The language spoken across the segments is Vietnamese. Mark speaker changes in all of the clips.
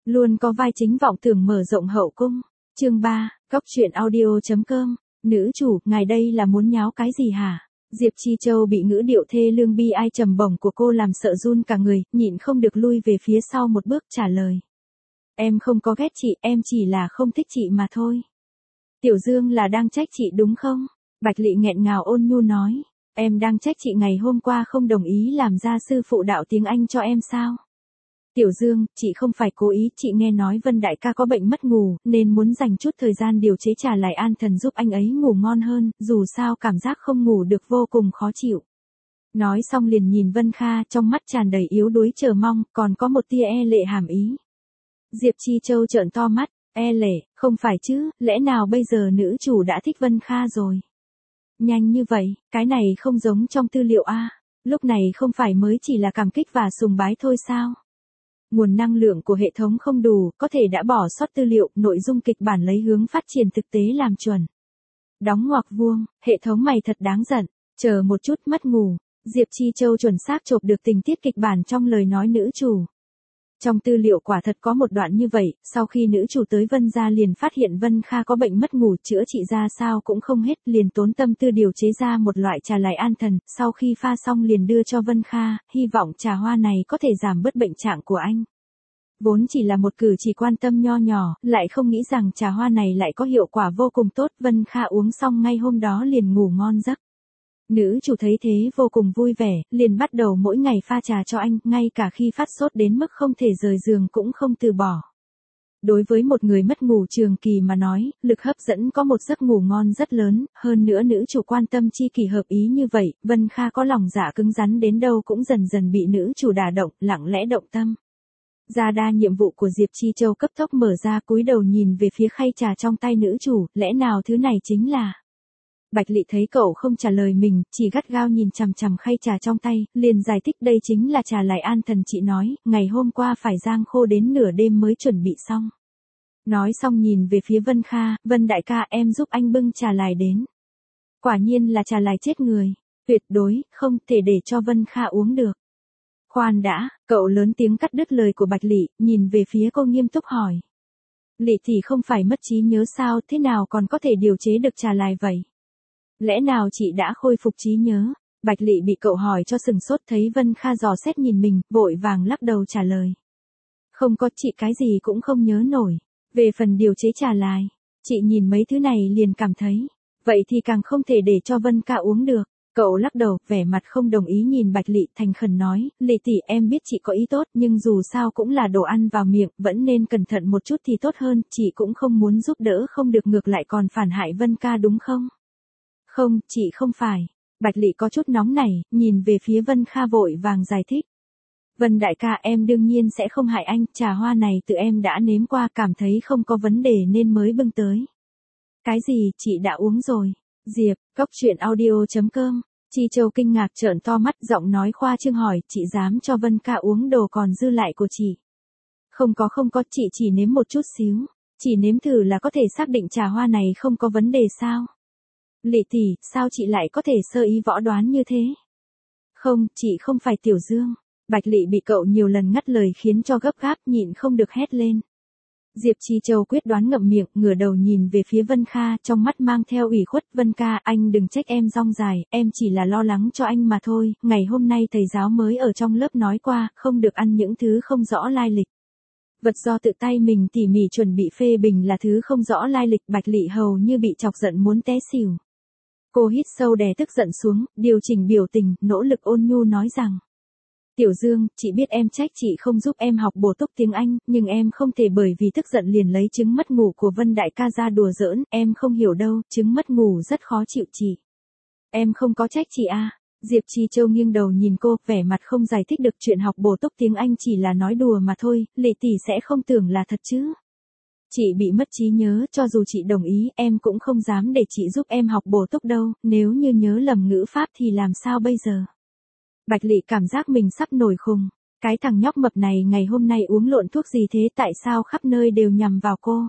Speaker 1: Luôn có vai chính vọng tưởng mở rộng hậu cung. Chương 3, Cóc truyện audio.com. Nữ chủ, ngài đây là muốn nháo cái gì hả? Diệp Chi Châu bị ngữ điệu thê lương bi ai trầm bổng của cô làm sợ run cả người, nhịn không được lui về phía sau một bước trả lời. Em không có ghét chị, em chỉ là không thích chị mà thôi. Tiểu Dương là đang trách chị đúng không? Bạch Lị nghẹn ngào ôn nhu nói. Em đang trách chị ngày hôm qua không đồng ý làm gia sư phụ đạo tiếng Anh cho em sao? Tiểu Dương, chị không phải cố ý, chị nghe nói Vân đại ca có bệnh mất ngủ, nên muốn dành chút thời gian điều chế trà lại an thần giúp anh ấy ngủ ngon hơn, dù sao cảm giác không ngủ được vô cùng khó chịu. Nói xong liền nhìn Vân Kha, trong mắt tràn đầy yếu đuối chờ mong, còn có một tia e lệ hàm ý. Diệp Chi Châu trợn to mắt, e lệ, không phải chứ, lẽ nào bây giờ nữ chủ đã thích Vân Kha rồi? Nhanh như vậy, cái này không giống trong tư liệu a. Lúc này không phải mới chỉ là cảm kích và sùng bái thôi sao? Nguồn năng lượng của hệ thống không đủ, có thể đã bỏ sót tư liệu, nội dung kịch bản lấy hướng phát triển thực tế làm chuẩn. Đóng ngoặc vuông, hệ thống mày thật đáng giận, chờ một chút mất ngủ. Diệp Chi Châu chuẩn xác chộp được tình tiết kịch bản trong lời nói nữ chủ. Trong tư liệu quả thật có một đoạn như vậy, sau khi nữ chủ tới Vân gia liền phát hiện Vân Kha có bệnh mất ngủ, chữa trị ra sao cũng không hết, liền tốn tâm tư điều chế ra một loại trà lại an thần, sau khi pha xong liền đưa cho Vân Kha, hy vọng trà hoa này có thể giảm bớt bệnh trạng của anh. Vốn chỉ là một cử chỉ quan tâm nho nhỏ, lại không nghĩ rằng trà hoa này lại có hiệu quả vô cùng tốt, Vân Kha uống xong ngay hôm đó liền ngủ ngon giấc. Nữ chủ thấy thế vô cùng vui vẻ, liền bắt đầu mỗi ngày pha trà cho anh, ngay cả khi phát sốt đến mức không thể rời giường cũng không từ bỏ. Đối với một người mất ngủ trường kỳ mà nói, lực hấp dẫn có một giấc ngủ ngon rất lớn, hơn nữa nữ chủ quan tâm chi kỷ hợp ý như vậy, Vân Kha có lòng dạ cứng rắn đến đâu cũng dần dần bị nữ chủ đả động, lặng lẽ động tâm. Ra đa nhiệm vụ của Diệp Chi Châu cấp tốc mở ra, cúi đầu nhìn về phía khay trà trong tay nữ chủ, lẽ nào thứ này chính là... Bạch Lị thấy cậu không trả lời mình, chỉ gắt gao nhìn chằm chằm khay trà trong tay, liền giải thích đây chính là trà lại an thần chị nói, ngày hôm qua phải rang khô đến nửa đêm mới chuẩn bị xong. Nói xong nhìn về phía Vân Kha, Vân đại ca em giúp anh bưng trà lại đến. Quả nhiên là trà lại chết người, tuyệt đối, không thể để cho Vân Kha uống được. Khoan đã, cậu lớn tiếng cắt đứt lời của Bạch Lị, nhìn về phía cô nghiêm túc hỏi. Lị thì không phải mất trí nhớ sao, thế nào còn có thể điều chế được trà lại vậy? Lẽ nào chị đã khôi phục trí nhớ? Bạch Lị bị cậu hỏi cho sừng sốt, thấy Vân Kha dò xét nhìn mình, vội vàng lắc đầu trả lời. Không có, chị cái gì cũng không nhớ nổi. Về phần điều chế trà lại, chị nhìn mấy thứ này liền cảm thấy, vậy thì càng không thể để cho Vân Kha uống được. Cậu lắc đầu, vẻ mặt không đồng ý nhìn Bạch Lị, thành khẩn nói, Lị tỷ em biết chị có ý tốt, nhưng dù sao cũng là đồ ăn vào miệng, vẫn nên cẩn thận một chút thì tốt hơn, chị cũng không muốn giúp đỡ không được ngược lại còn phản hại Vân Kha đúng không? Không, chị không phải. Bạch Lị có chút nóng nảy, nhìn về phía Vân Kha vội vàng giải thích. Vân đại ca em đương nhiên sẽ không hại anh, trà hoa này tự em đã nếm qua cảm thấy không có vấn đề nên mới bưng tới. Cái gì, chị đã uống rồi? Diệp, Cóc truyện audio.com. Chi Châu kinh ngạc trợn to mắt, giọng nói khoa trương hỏi, chị dám cho Vân Kha uống đồ còn dư lại của chị? Không có, chị chỉ nếm một chút xíu. Chỉ nếm thử là có thể xác định trà hoa này không có vấn đề sao? Lị tỷ, sao chị lại có thể sơ ý võ đoán như thế? Không, chị không phải Tiểu Dương. Bạch Lị bị cậu nhiều lần ngắt lời khiến cho gấp gáp, nhịn không được hét lên. Diệp Chi Châu quyết đoán ngậm miệng, ngửa đầu nhìn về phía Vân Kha, trong mắt mang theo ủy khuất. Vân ca, anh đừng trách em dong dài, em chỉ là lo lắng cho anh mà thôi. Ngày hôm nay thầy giáo mới ở trong lớp nói qua, không được ăn những thứ không rõ lai lịch. Vật do tự tay mình tỉ mỉ chuẩn bị phê bình là thứ không rõ lai lịch. Bạch Lị hầu như bị chọc giận muốn té xỉu. Cô hít sâu đè tức giận xuống, điều chỉnh biểu tình, nỗ lực ôn nhu nói rằng. Tiểu Dương, chị biết em trách chị không giúp em học bổ túc tiếng Anh, nhưng em không thể bởi vì tức giận liền lấy chứng mất ngủ của Vân đại ca ra đùa giỡn, em không hiểu đâu, chứng mất ngủ rất khó chịu chị. Em không có trách chị à. Diệp Chi Châu nghiêng đầu nhìn cô, vẻ mặt không giải thích được chuyện học bổ túc tiếng Anh chỉ là nói đùa mà thôi, Lị tỷ sẽ không tưởng là thật chứ. Chị bị mất trí nhớ, cho dù chị đồng ý, em cũng không dám để chị giúp em học bổ túc đâu, nếu như nhớ lầm ngữ pháp thì làm sao bây giờ? Bạch Lị cảm giác mình sắp nổi khùng. Cái thằng nhóc mập này ngày hôm nay uống lộn thuốc gì thế, tại sao khắp nơi đều nhằm vào cô?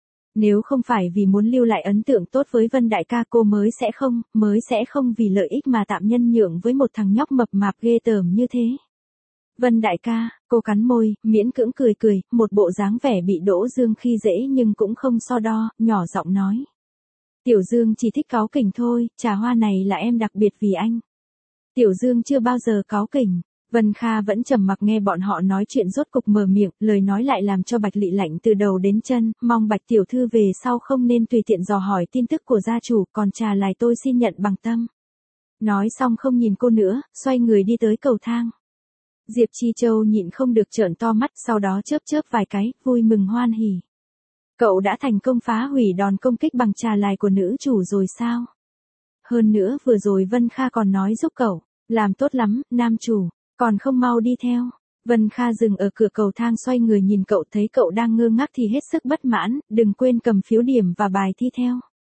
Speaker 1: Nếu không phải vì muốn lưu lại ấn tượng tốt với Vân đại ca cô mới sẽ không vì lợi ích mà tạm nhân nhượng với một thằng nhóc mập mạp ghê tởm như thế. Vân đại ca, cô cắn môi, miễn cưỡng cười cười, một bộ dáng vẻ bị Đỗ Dương khi dễ nhưng cũng không so đo, nhỏ giọng nói. Tiểu Dương chỉ thích cáu kỉnh thôi, trà hoa này là em đặc biệt vì anh. Tiểu Dương chưa bao giờ cáu kỉnh. Vân Kha vẫn trầm mặc nghe bọn họ nói chuyện rốt cục mở miệng, lời nói lại làm cho Bạch Lị lạnh từ đầu đến chân, mong Bạch tiểu thư về sau không nên tùy tiện dò hỏi tin tức của gia chủ, còn trà lại tôi xin nhận bằng tâm. Nói xong không nhìn cô nữa, xoay người đi tới cầu thang. Diệp Chi Châu nhịn không được trợn to mắt, sau đó chớp chớp vài cái, vui mừng hoan hỉ. Cậu đã thành công phá hủy đòn công kích bằng trà lại của nữ chủ rồi sao? Hơn nữa vừa rồi Vân Kha còn nói giúp cậu, làm tốt lắm, nam chủ, còn không mau đi theo. Vân Kha dừng ở cửa cầu thang xoay người nhìn cậu, thấy cậu đang ngơ ngác thì hết sức bất mãn, đừng quên cầm phiếu điểm và bài thi theo.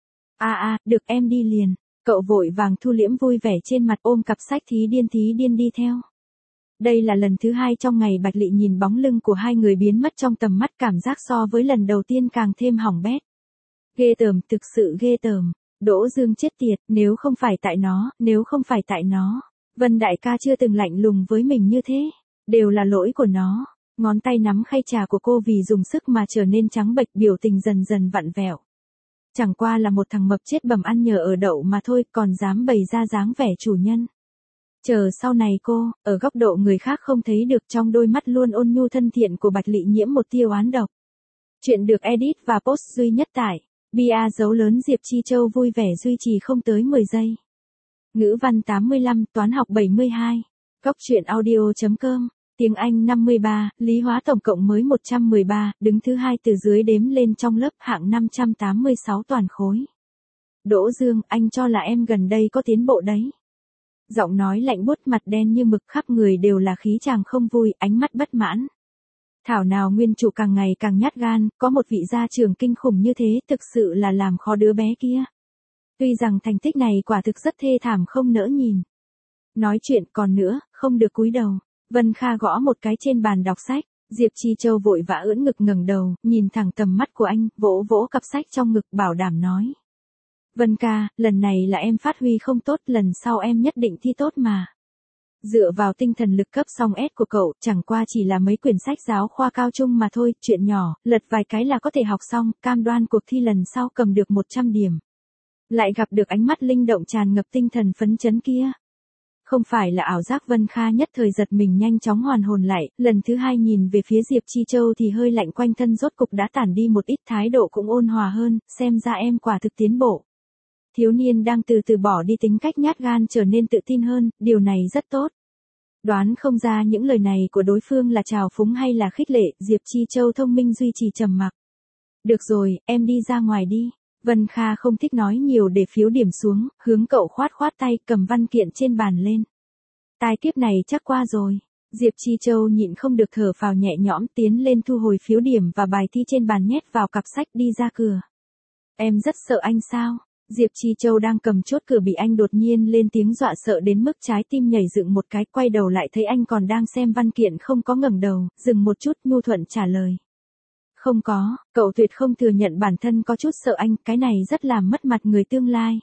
Speaker 1: Được em đi liền. Cậu vội vàng thu liễm vui vẻ trên mặt, ôm cặp sách thí điên đi theo. Đây là lần thứ 2 trong ngày Bạch Lị nhìn bóng lưng của hai người biến mất trong tầm mắt, cảm giác so với lần đầu tiên càng thêm hỏng bét. Ghê tởm, thực sự ghê tởm. Đỗ Dương chết tiệt, nếu không phải tại nó. Vân đại ca chưa từng lạnh lùng với mình như thế. Đều là lỗi của nó. Ngón tay nắm khay trà của cô vì dùng sức mà trở nên trắng bệch, biểu tình dần dần vặn vẹo. Chẳng qua là một thằng mập chết bầm ăn nhờ ở đậu mà thôi, còn dám bày ra dáng vẻ chủ nhân. Chờ sau này cô, ở góc độ người khác không thấy được, trong đôi mắt luôn ôn nhu thân thiện của Bạch Lị nhiễm một tia oán độc. Chuyện được edit và post duy nhất tại bia dấu lớn Diệp Chi Châu vui vẻ duy trì không tới 10 giây. Ngữ văn 85, toán học 72. Góc truyện audio.com. Tiếng Anh 53, lý hóa tổng cộng mới 113, đứng thứ 2 từ dưới đếm lên trong lớp, hạng 586 toàn khối. Đỗ Dương, anh cho là em gần đây có tiến bộ đấy. Giọng nói lạnh buốt, mặt đen như mực, khắp người đều là khí chàng không vui, ánh mắt bất mãn. Thảo nào nguyên chủ càng ngày càng nhát gan, có một vị gia trưởng kinh khủng như thế, thực sự là làm khó đứa bé kia. Tuy rằng thành tích này quả thực rất thê thảm không nỡ nhìn. Nói chuyện còn nữa, không được cúi đầu. Vân Kha gõ một cái trên bàn đọc sách. Diệp Chi Châu vội vã ưỡn ngực ngẩng đầu, nhìn thẳng tầm mắt của anh, vỗ vỗ cặp sách trong ngực, bảo đảm nói. Vân ca, lần này là em phát huy không tốt, lần sau em nhất định thi tốt mà. Dựa vào tinh thần lực cấp song S của cậu, chẳng qua chỉ là mấy quyển sách giáo khoa cao trung mà thôi, chuyện nhỏ, lật vài cái là có thể học xong, cam đoan cuộc thi lần sau cầm được 100 điểm. Lại gặp được ánh mắt linh động tràn ngập tinh thần phấn chấn kia. Không phải là ảo giác, Vân Kha nhất thời giật mình nhanh chóng hoàn hồn lại, lần thứ 2 nhìn về phía Diệp Chi Châu thì hơi lạnh quanh thân rốt cục đã tản đi một ít, thái độ cũng ôn hòa hơn, xem ra em quả thực tiến bộ. Thiếu niên đang từ từ bỏ đi tính cách nhát gan, trở nên tự tin hơn, điều này rất tốt. Đoán không ra những lời này của đối phương là trào phúng hay là khích lệ, Diệp Chi Châu thông minh duy trì trầm mặc. Được rồi, em đi ra ngoài đi. Vân Kha không thích nói nhiều, để phiếu điểm xuống, hướng cậu khoát khoát tay, cầm văn kiện trên bàn lên. Tai kiếp này chắc qua rồi. Diệp Chi Châu nhịn không được thở phào nhẹ nhõm, tiến lên thu hồi phiếu điểm và bài thi trên bàn, nhét vào cặp sách đi ra cửa. Em rất sợ anh sao? Diệp Chi Châu đang cầm chốt cửa bị anh đột nhiên lên tiếng dọa sợ đến mức trái tim nhảy dựng một cái, quay đầu lại thấy anh còn đang xem văn kiện, không có ngẩng đầu, dừng một chút, nhu thuận trả lời. Không có, cậu tuyệt không thừa nhận bản thân có chút sợ anh, cái này rất làm mất mặt người tương lai.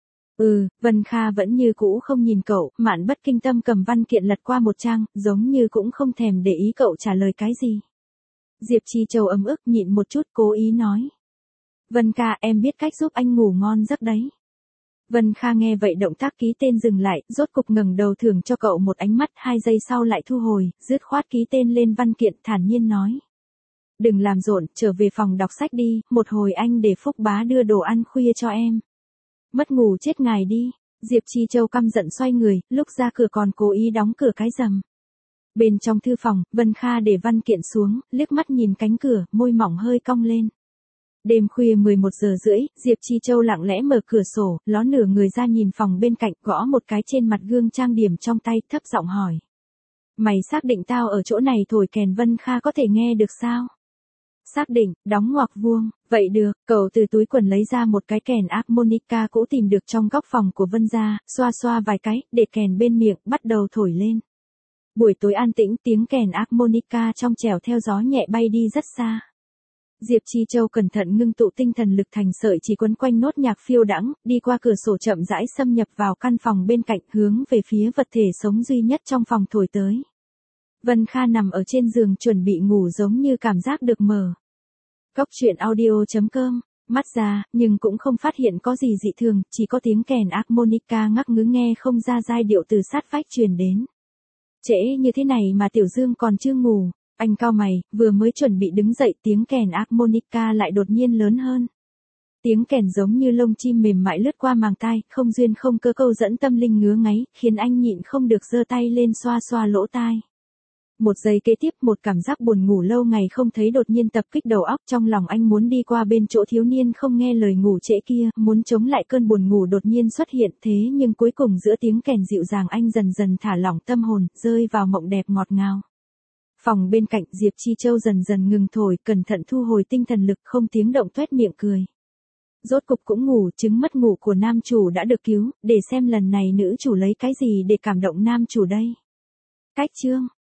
Speaker 1: Vân Kha vẫn như cũ không nhìn cậu, Mạn Bất Kinh Tâm cầm văn kiện lật qua một trang, giống như cũng không thèm để ý cậu trả lời cái gì. Diệp Chi Châu ấm ức nhịn một chút, cố ý nói. Vân ca, em biết cách giúp anh ngủ ngon giấc đấy. Vân Kha nghe vậy động tác ký tên dừng lại, rốt cục ngẩng đầu thưởng cho cậu một ánh mắt, 2 giây sau lại thu hồi, dứt khoát ký tên lên văn kiện, thản nhiên nói. Đừng làm rộn, trở về phòng đọc sách đi, một hồi anh để Phúc bá đưa đồ ăn khuya cho em. Mất ngủ chết ngài đi. Diệp Chi Châu căm giận xoay người, lúc ra cửa còn cố ý đóng cửa cái rầm. Bên trong thư phòng, Vân Kha để văn kiện xuống, liếc mắt nhìn cánh cửa, môi mỏng hơi cong lên. Đêm khuya 11 giờ rưỡi, Diệp Chi Châu lặng lẽ mở cửa sổ, ló nửa người ra nhìn phòng bên cạnh, gõ một cái trên mặt gương trang điểm trong tay, thấp giọng hỏi. Mày xác định tao ở chỗ này thổi kèn? Vân Kha có thể nghe được sao? Xác định, đóng ngoặc vuông, vậy được, cậu từ túi quần lấy ra một cái kèn harmonica cũ tìm được trong góc phòng của Vân gia, xoa xoa vài cái, để kèn bên miệng, bắt đầu thổi lên. Buổi tối an tĩnh, tiếng kèn harmonica trong trẻo theo gió nhẹ bay đi rất xa. Diệp Chi Châu cẩn thận ngưng tụ tinh thần lực thành sợi chỉ quấn quanh nốt nhạc phiêu đãng, đi qua cửa sổ chậm rãi xâm nhập vào căn phòng bên cạnh, hướng về phía vật thể sống duy nhất trong phòng thổi tới. Vân Kha nằm ở trên giường chuẩn bị ngủ giống như cảm giác được mở. Cốc truyện audio.com, mắt ra, nhưng cũng không phát hiện có gì dị thường, chỉ có tiếng kèn harmonica ngắc ngứ nghe không ra giai điệu từ sát vách truyền đến. Trễ như thế này mà Tiểu Dương còn chưa ngủ, anh cau mày, vừa mới chuẩn bị đứng dậy tiếng kèn harmonica lại đột nhiên lớn hơn. Tiếng kèn giống như lông chim mềm mại lướt qua màng tai, không duyên không cơ câu dẫn tâm linh ngứa ngáy, khiến anh nhịn không được giơ tay lên xoa xoa lỗ tai. Một giây kế tiếp một cảm giác buồn ngủ lâu ngày không thấy đột nhiên tập kích đầu óc, trong lòng anh muốn đi qua bên chỗ thiếu niên không nghe lời ngủ trễ kia, muốn chống lại cơn buồn ngủ đột nhiên xuất hiện, thế nhưng cuối cùng giữa tiếng kèn dịu dàng anh dần dần thả lỏng tâm hồn, rơi vào mộng đẹp ngọt ngào. Phòng bên cạnh Diệp Chi Châu dần dần ngừng thổi, cẩn thận thu hồi tinh thần lực, không tiếng động toét miệng cười. Rốt cục cũng ngủ, chứng mất ngủ của nam chủ đã được cứu, để xem lần này nữ chủ lấy cái gì để cảm động nam chủ đây. Cách chương